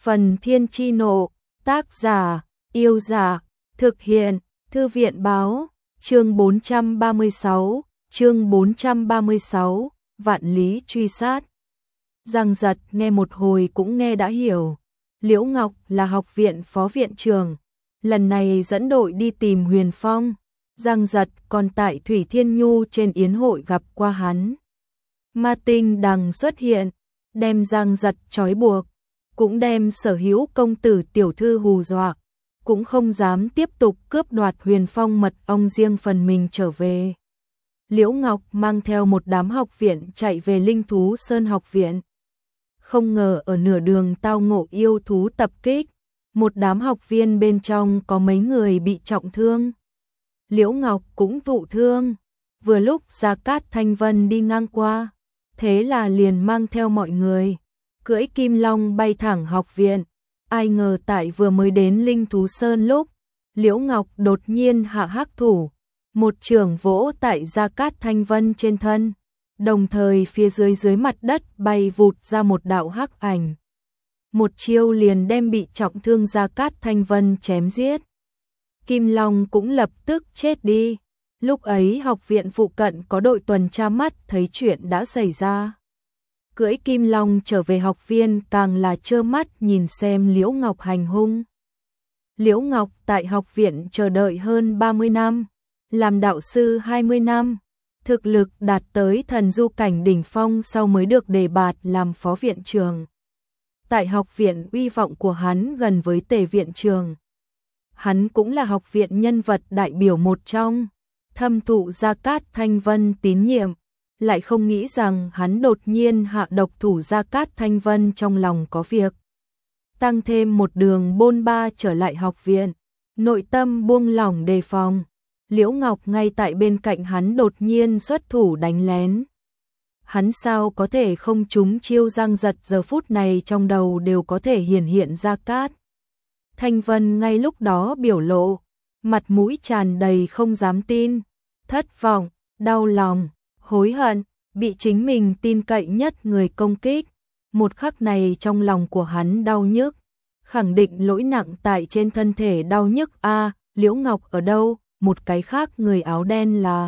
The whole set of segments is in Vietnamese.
Phần Thiên Chi Nộ, tác giả, Yêu Giả, thực hiện, Thư viện Báo, chương 436, Vạn Lý Truy Sát. Giang Giật nghe một hồi cũng nghe đã hiểu, Liễu Ngọc là học viện phó viện trưởng, lần này dẫn đội đi tìm Huyền Phong. Giang Giật còn tại Thủy Thiên Nhu trên yến hội gặp qua hắn. Ma Tinh Đằng xuất hiện, đem Giang Giật trói buộc, cũng đem sở hữu công tử tiểu thư hù dọa, cũng không dám tiếp tục cướp đoạt Huyền Phong mật ong, riêng phần mình trở về. Liễu Ngọc mang theo một đám học viện chạy về Linh Thú Sơn học viện. Không ngờ ở nửa đường tao ngộ yêu thú tập kích, một đám học viên bên trong có mấy người bị trọng thương. Liễu Ngọc cũng thụ thương, vừa lúc Gia Cát Thanh Vân đi ngang qua, thế là liền mang theo mọi người, cưỡi Kim Long bay thẳng học viện. Ai ngờ tại vừa mới đến Linh Thú Sơn lúc, Liễu Ngọc đột nhiên hạ hắc thủ, một chưởng vỗ tại Gia Cát Thanh Vân trên thân, đồng thời phía dưới mặt đất bay vụt ra một đạo hắc ảnh. Một chiêu liền đem bị trọng thương Gia Cát Thanh Vân chém giết. Kim Long cũng lập tức chết đi. Lúc ấy học viện phụ cận có đội tuần tra mắt thấy chuyện đã xảy ra. Cưỡi Kim Long trở về học viên càng là trơ mắt nhìn xem Liễu Ngọc hành hung. Liễu Ngọc tại học viện chờ đợi hơn 30 năm, làm đạo sư 20 năm, thực lực đạt tới thần du cảnh đỉnh phong sau mới được đề bạt làm phó viện trưởng. Tại học viện uy vọng của hắn gần với Tề viện trưởng. Hắn cũng là học viện nhân vật đại biểu một trong, thâm thụ Gia Cát Thanh Vân tín nhiệm, lại không nghĩ rằng hắn đột nhiên hạ độc thủ Gia Cát Thanh Vân trong lòng có việc. Tăng thêm một đường bôn ba trở lại học viện, nội tâm buông lỏng đề phòng. Liễu Ngọc ngay tại bên cạnh hắn đột nhiên xuất thủ đánh lén. Hắn sao có thể không trúng chiêu? Giang Giật giờ phút này trong đầu đều có thể hiện Gia Cát Thanh Vân ngay lúc đó biểu lộ, mặt mũi tràn đầy không dám tin, thất vọng, đau lòng, hối hận, bị chính mình tin cậy nhất người công kích. Một khắc này trong lòng của hắn đau nhức, khẳng định lỗi nặng tại trên thân thể đau nhức. Liễu Ngọc ở đâu? Một cái khác người áo đen là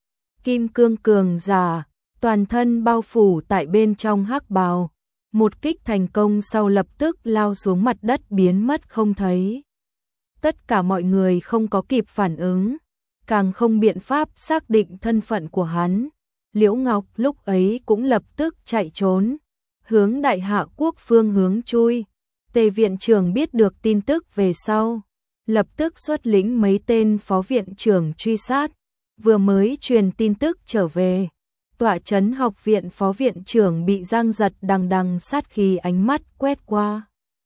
Kim Cương cường giả, toàn thân bao phủ tại bên trong hắc bào. Một kích thành công sau lập tức lao xuống mặt đất biến mất không thấy. Tất cả mọi người không có kịp phản ứng, càng không biện pháp xác định thân phận của hắn. Liễu Ngọc lúc ấy cũng lập tức chạy trốn, hướng Đại Hạ Quốc phương hướng chui. Tề viện trưởng biết được tin tức về sau, lập tức xuất lĩnh mấy tên phó viện trưởng truy sát, vừa mới truyền tin tức trở về. Tọa trấn học viện phó viện trưởng bị Giang Giật đằng đằng sát khí ánh mắt quét qua.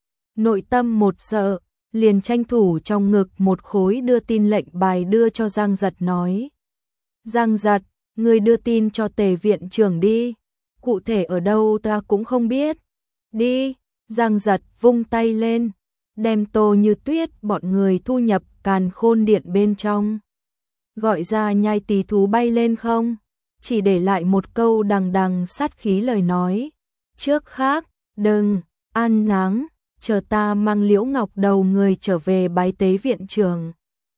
Nội tâm một sợ, liền tranh thủ trong ngực một khối đưa tin lệnh bài đưa cho Giang Giật nói. Giang Giật, ngươi đưa tin cho Tề viện trưởng đi, cụ thể ở đâu ta cũng không biết. Đi, Giang Giật vung tay lên, đem Tô Như Tuyết bọn người thu nhập Càn Khôn Điện bên trong. Gọi ra nhai tí thú bay lên không? Chỉ để lại một câu đằng đằng sát khí lời nói. Trước khác, đừng, ăn nắng, chờ ta mang Liễu Ngọc đầu người trở về bái tế viện trưởng.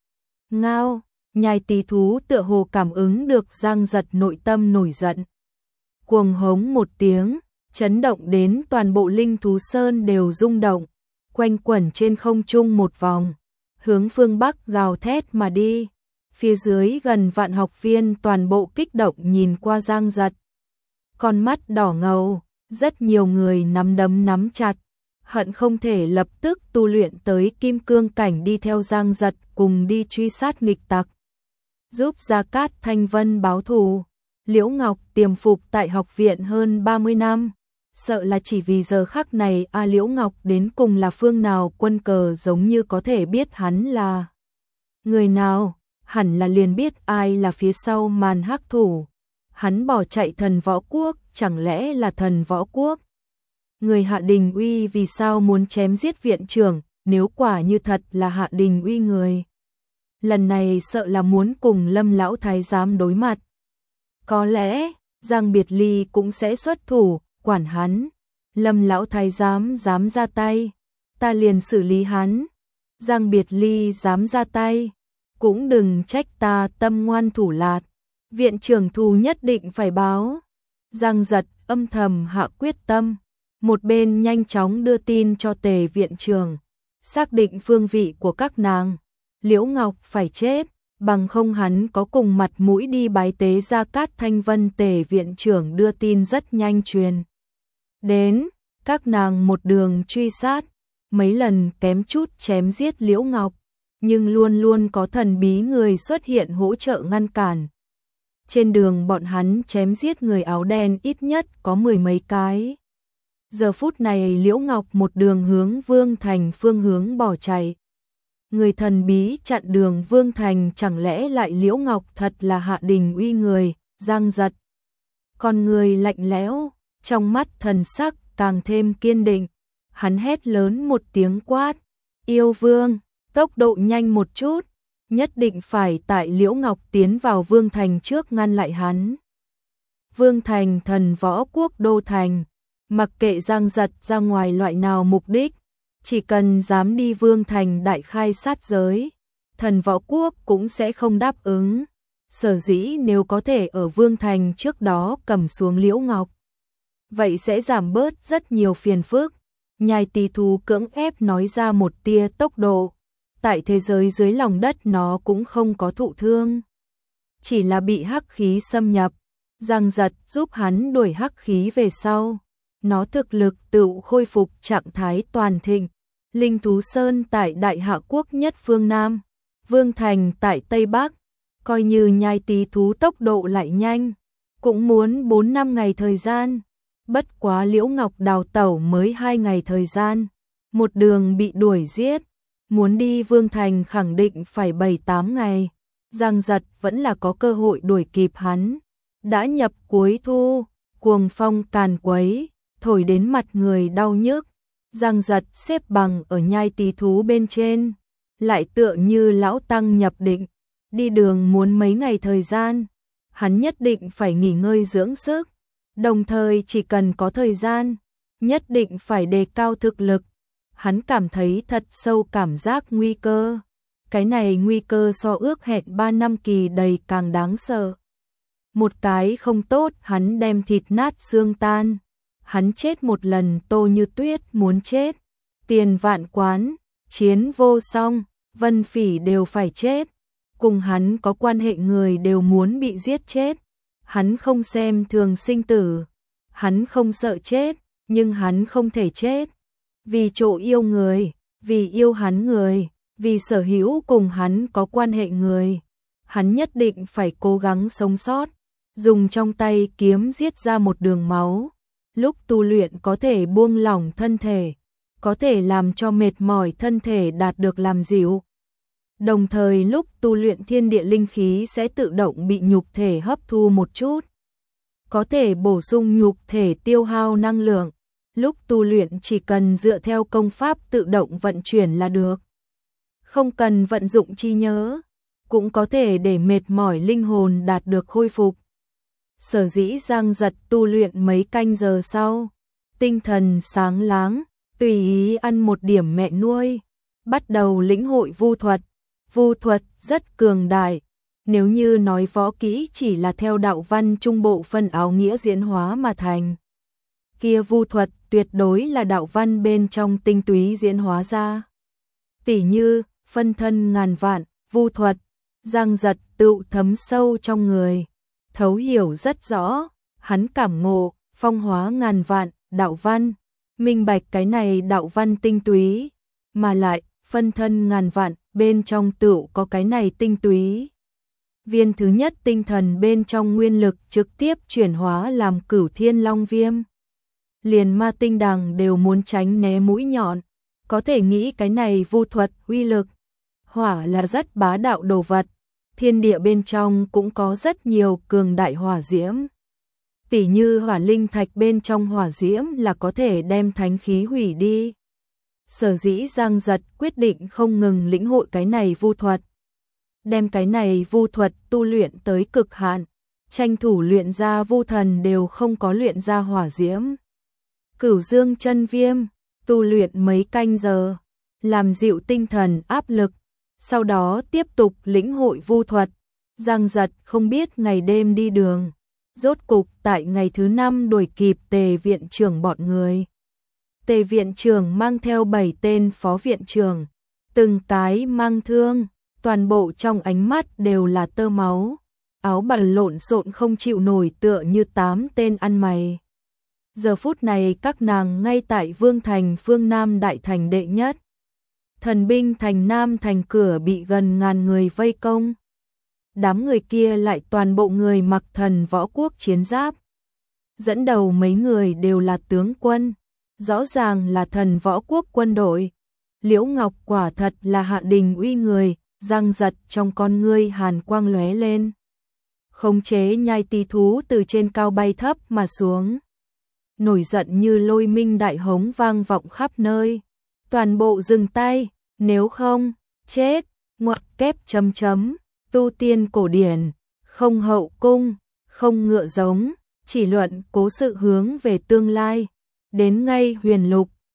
Ngao, nhai tí thú tựa hồ cảm ứng được Giang Giật nội tâm nổi giận. Cuồng hống một tiếng, chấn động đến toàn bộ Linh Thú Sơn đều rung động, quanh quẩn trên không trung một vòng, hướng phương Bắc gào thét mà đi. Phía dưới gần vạn học viên toàn bộ kích động nhìn qua Giang Giật. Con mắt đỏ ngầu, rất nhiều người nắm đấm nắm chặt, hận không thể lập tức tu luyện tới kim cương cảnh đi theo Giang Giật cùng đi truy sát nghịch tặc. Giúp Gia Cát Thanh Vân báo thù. Liễu Ngọc tiềm phục tại học viện hơn 30 năm. Sợ là chỉ vì giờ khắc này Liễu Ngọc đến cùng là phương nào quân cờ giống như có thể biết hắn là người nào. Hẳn là liền biết ai là phía sau màn hắc thủ. Hắn bỏ chạy Thần Võ Quốc, chẳng lẽ là Thần Võ Quốc? Người Hạ Đình Uy vì sao muốn chém giết viện trưởng, nếu quả như thật là Hạ Đình Uy người? Lần này sợ là muốn cùng Lâm lão thái giám đối mặt. Có lẽ Giang Biệt Ly cũng sẽ xuất thủ, quản hắn. Lâm lão thái giám dám ra tay, ta liền xử lý hắn. Giang Biệt Ly dám ra tay, cũng đừng trách ta tâm ngoan thủ lạt. Viện trưởng thù nhất định phải báo. Giang Giật âm thầm hạ quyết tâm, một bên nhanh chóng đưa tin cho Tề viện trưởng, xác định phương vị của các nàng. Liễu Ngọc phải chết, bằng không hắn có cùng mặt mũi đi bái tế Gia Cát Thanh Vân. Tề viện trưởng đưa tin rất nhanh truyền đến, các nàng một đường truy sát, mấy lần kém chút chém giết Liễu Ngọc, nhưng luôn luôn có thần bí người xuất hiện hỗ trợ ngăn cản. Trên đường bọn hắn chém giết người áo đen ít nhất có 10 mấy cái. Giờ phút này Liễu Ngọc một đường hướng Vương Thành phương hướng bỏ chạy. Người thần bí chặn đường Vương Thành, chẳng lẽ lại Liễu Ngọc thật là Hạ Đình Uy người? Giang Giật con người lạnh lẽo, trong mắt thần sắc càng thêm kiên định. Hắn hét lớn một tiếng quát, yêu vương, tốc độ nhanh một chút, nhất định phải tại Liễu Ngọc tiến vào Vương Thành trước ngăn lại hắn. Vương Thành thần võ quốc đô thành, mặc kệ Giang Giật ra ngoài loại nào mục đích, chỉ cần dám đi Vương Thành đại khai sát giới, thần võ quốc cũng sẽ không đáp ứng. Sở dĩ nếu có thể ở Vương Thành trước đó cầm xuống Liễu Ngọc, vậy sẽ giảm bớt rất nhiều phiền phức. Nhai Tỳ thú cưỡng ép nói ra một tia tốc độ, tại thế giới dưới lòng đất nó cũng không có thụ thương, chỉ là bị hắc khí xâm nhập. Giang Giật giúp hắn đuổi hắc khí về sau, nó thực lực tự khôi phục trạng thái toàn thịnh. Linh Thú Sơn tại Đại Hạ Quốc nhất phương Nam, Vương Thành tại Tây Bắc, coi như Nhai Tỳ thú tốc độ lại nhanh, cũng muốn 4-5 ngày thời gian. Bất quá Liễu Ngọc đào tẩu mới 2 ngày thời gian, một đường bị đuổi giết, muốn đi Vương Thành khẳng định phải 7-8 ngày. Giang Giật vẫn là có cơ hội đuổi kịp hắn. Đã nhập cuối thu, cuồng phong càn quấy, thổi đến mặt người đau nhức. Giang Giật xếp bằng ở Nhai Tỳ thú bên trên, lại tựa như lão tăng nhập định. Đi đường muốn mấy ngày thời gian, hắn nhất định phải nghỉ ngơi dưỡng sức. Đồng thời chỉ cần có thời gian, nhất định phải đề cao thực lực. Hắn cảm thấy thật sâu cảm giác nguy cơ. Cái này nguy cơ so ước hẹn 3 năm kỳ đầy càng đáng sợ. Một cái không tốt, hắn đem thịt nát xương tan. Hắn chết một lần, Tô Như Tuyết muốn chết. Tiền Vạn Quán, Chiến Vô Song, Vân Phỉ đều phải chết. Cùng hắn có quan hệ người đều muốn bị giết chết. Hắn không xem thường sinh tử, hắn không sợ chết, nhưng hắn không thể chết. Vì chỗ yêu người, vì yêu hắn người, vì sở hữu cùng hắn có quan hệ người, hắn nhất định phải cố gắng sống sót, dùng trong tay kiếm giết ra một đường máu. Lúc tu luyện có thể buông lỏng thân thể, có thể làm cho mệt mỏi thân thể đạt được làm dịu. Đồng thời lúc tu luyện thiên địa linh khí sẽ tự động bị nhục thể hấp thu một chút, có thể bổ sung nhục thể tiêu hao năng lượng. Lúc tu luyện chỉ cần dựa theo công pháp tự động vận chuyển là được, không cần vận dụng trí nhớ, cũng có thể để mệt mỏi linh hồn đạt được khôi phục. Sở dĩ Giang Giật tu luyện mấy canh giờ sau, tinh thần sáng láng, tùy ý ăn một điểm mẹ nuôi, bắt đầu lĩnh hội vu thuật. Vu thuật rất cường đại, nếu như nói võ kỹ chỉ là theo đạo văn trung bộ phân áo nghĩa diễn hóa mà thành, kia vu thuật tuyệt đối là đạo văn bên trong tinh túy diễn hóa ra. Tỉ như phân thân ngàn vạn, vu thuật, Giang Giật tự thấm sâu trong người, thấu hiểu rất rõ, hắn cảm ngộ phong hóa ngàn vạn đạo văn, minh bạch cái này đạo văn tinh túy, mà lại phân thân ngàn vạn bên trong tự có cái này tinh túy. Viên thứ nhất tinh thần bên trong nguyên lực trực tiếp chuyển hóa làm Cửu Thiên Long Viêm. Liền ma tinh đằng đều muốn tránh né mũi nhọn, có thể nghĩ cái này vu thuật uy lực. Hỏa là rất bá đạo đồ vật, thiên địa bên trong cũng có rất nhiều cường đại hỏa diễm. Tỉ như hỏa linh thạch bên trong hỏa diễm là có thể đem thánh khí hủy đi. Sở dĩ Giang Giật quyết định không ngừng lĩnh hội cái này vu thuật, đem cái này vu thuật tu luyện tới cực hạn, tranh thủ luyện ra vu thần đều không có luyện ra hỏa diễm. Cửu Dương Chân Viêm, tu luyện mấy canh giờ, làm dịu tinh thần áp lực, sau đó tiếp tục lĩnh hội vu thuật. Giang Giật không biết ngày đêm đi đường, rốt cục tại ngày thứ 5 đuổi kịp Tề viện trưởng bọn người. Tề viện trưởng mang theo 7 tên phó viện trưởng, từng cái mang thương, toàn bộ trong ánh mắt đều là tơ máu, áo bào lộn xộn không chịu nổi tựa như 8 tên ăn mày. Giờ phút này các nàng ngay tại Vương Thành phương Nam đại thành đệ nhất. Thần binh thành Nam thành cửa bị gần ngàn người vây công. Đám người kia lại toàn bộ người mặc thần võ quốc chiến giáp. Dẫn đầu mấy người đều là tướng quân, rõ ràng là thần võ quốc quân đội. Liễu Ngọc quả thật là hạ đình uy người, Giang Giật trong con ngươi hàn quang lóe lên. Khống chế nhai tỳ thú từ trên cao bay thấp mà xuống. Nổi giận như lôi minh đại hống vang vọng khắp nơi. Toàn bộ dừng tay, nếu không, chết, ngoặc kép chấm chấm, tu tiên cổ điển, không hậu cung, không ngựa giống, chỉ luận cố sự hướng về tương lai. Đến ngay huyền lục,